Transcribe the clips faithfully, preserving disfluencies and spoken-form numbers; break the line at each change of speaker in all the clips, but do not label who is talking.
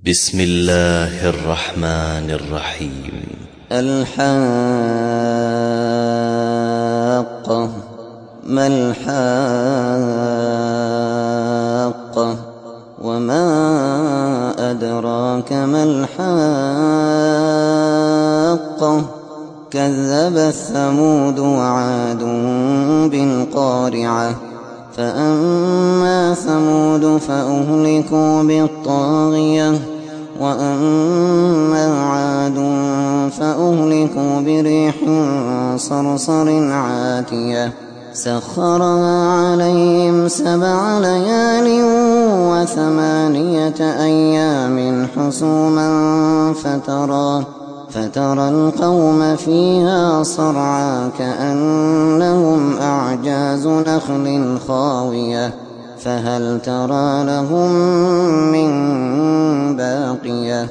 بسم الله الرحمن الرحيم.
الحاقة. ما الحاقة وما أدراك ما الحاقة. كذبت ثمود وعاد بالقارعة. فأما ثمود فأهلكوا بالطاغية وأما عاد فأهلكوا بريح صرصر عاتية سخرها عليهم سبع ليال وثمانية أيام حسوما فترى فترى القوم فيها صرعى كأنهم أعجاز نخل خاوية فهل ترى لهم من باقية.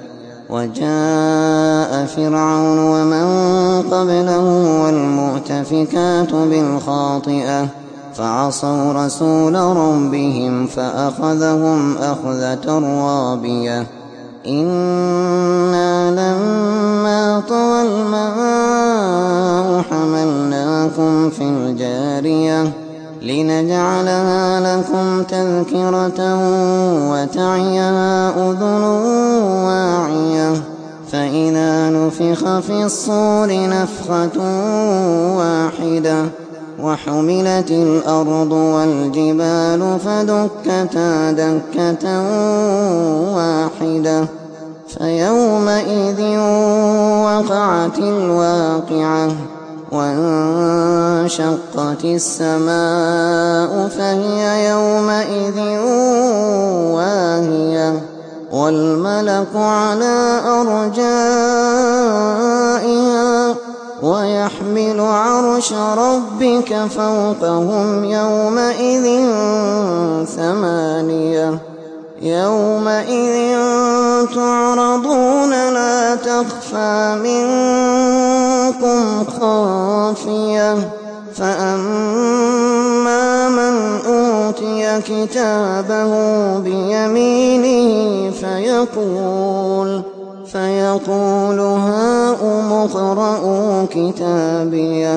وجاء فرعون ومن قبله والمؤتفكات بالخاطئة فعصوا رسول ربهم فأخذهم أخذة رابية. إنا لما طغى الماء حملناكم في الجارية لنجعلها لكم تذكرة وتعيها أذن واعية. فإذا نفخ في الصور نفخة واحدة وحملت الأرض والجبال فدكتا دكة واحدة فيومئذ وقعت الواقعة وانشقت السماء فهي يومئذ واهية والملك على أرجائها ويحمل عرش ربك فوقهم يومئذ ثمانية. يومئذ تعرضون لا تخفى منكم خافية. فأما من أوتي كتابه بيمينه فيقول فيقول هاؤم اقرءوا كتابيه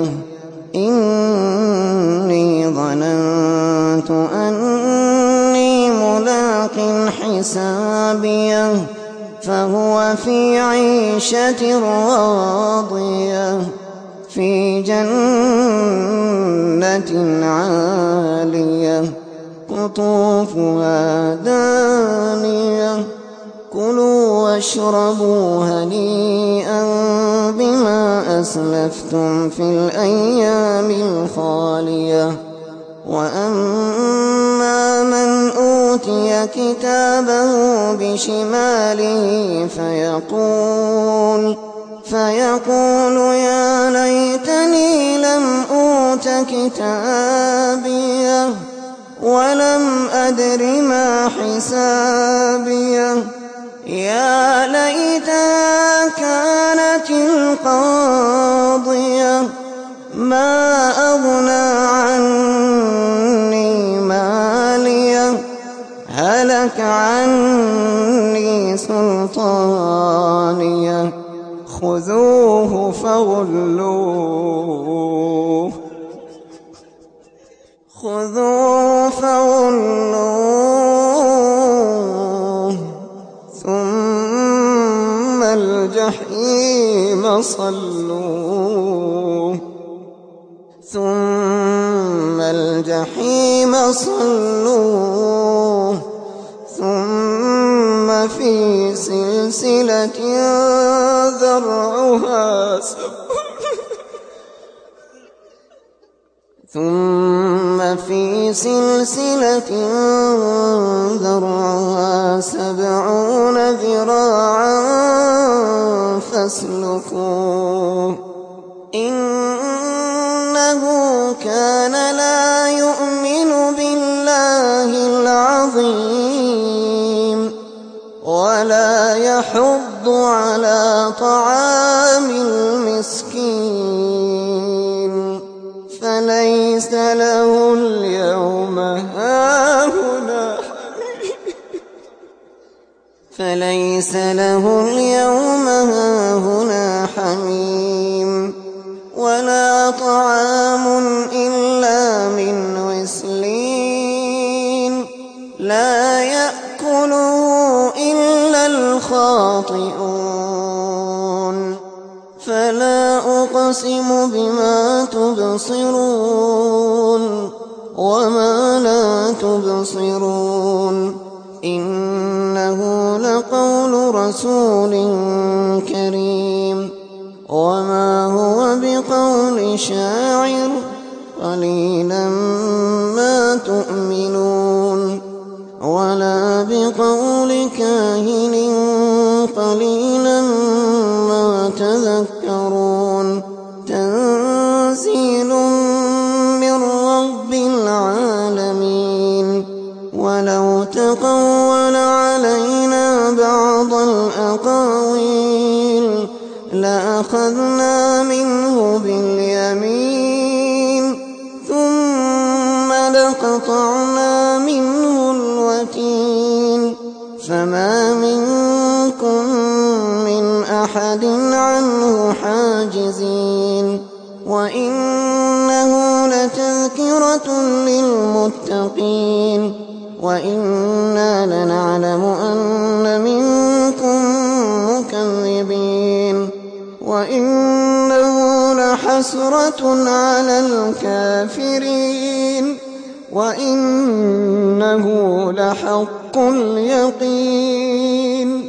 إني ظننت أني ملاق حسابيه فهو في عيشة راضية في جنة عالية قطوفها دانية. كلوا واشربوا هنيئا بما أسلفتم في الأيام الخالية. وأما من أوتي كتابه بشماله فيقول فيقول يا ليتني لم أوت كتابيه ولم أدر ما حسابيه. يا ليتها كانت القاضية ما أغنى عني ماليه هلك عني سلطانيه. خذوه فغلوه خذوه فغلوه ثم الجحيم صلوه ثم الجحيم صلوه ثم في سلسلة ذرعها ثم في سلسلة ذرعها سبعون ذراعا فاسلكوه إنه كان لا يؤمن بالله العظيم ولا يحض على طعام المسكين فليس له اليوم هاهنا فليس له اليوم هاهنا حميم ولا طعام إلا من غسلين لا يأكله إلا الخاطئون فلا أقسم بما تبصرون وما لا تبصرون إنه لقول رسول كريم وما هو بقول شاعر قليلا ما تؤمنون ولا بقول كاهن قليلا ما تذكرون تنزيل من رب العالمين ولو تقول علينا بعض الأقاويل لأخذنا منه باليمين ثم لقطعنا منه الوتين فما منكم من أحد عنه حاجزين وإنه لتذكرة للمتقين وإنا لنعلم أن منكم مكذبين وإنه لحسرة على الكافرين وإنه لحق اليقين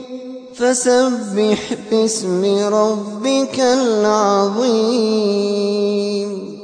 فسبح باسم ربك العظيم.